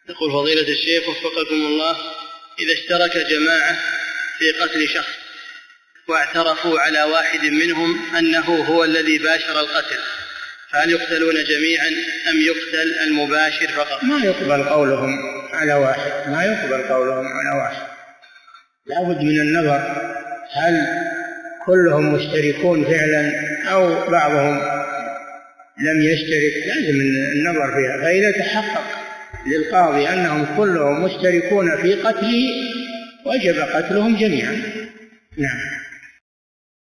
يقول فضيلة الشيخ وفقكم الله، إذا اشترك جماعة في قتل شخص واعترفوا على واحد منهم أنه هو الذي باشر القتل، فهل يقتلون جميعا أم يقتل المباشر فقط؟ ما يقبل قولهم على واحد، لا بد من النظر، هل كلهم مشتركون فعلا أو بعضهم لم يشترك، لازم النظر فيها. فإذا تحقق للقاضي أنهم كلهم مشتركون في قتله وجب قتلهم جميعا. نعم.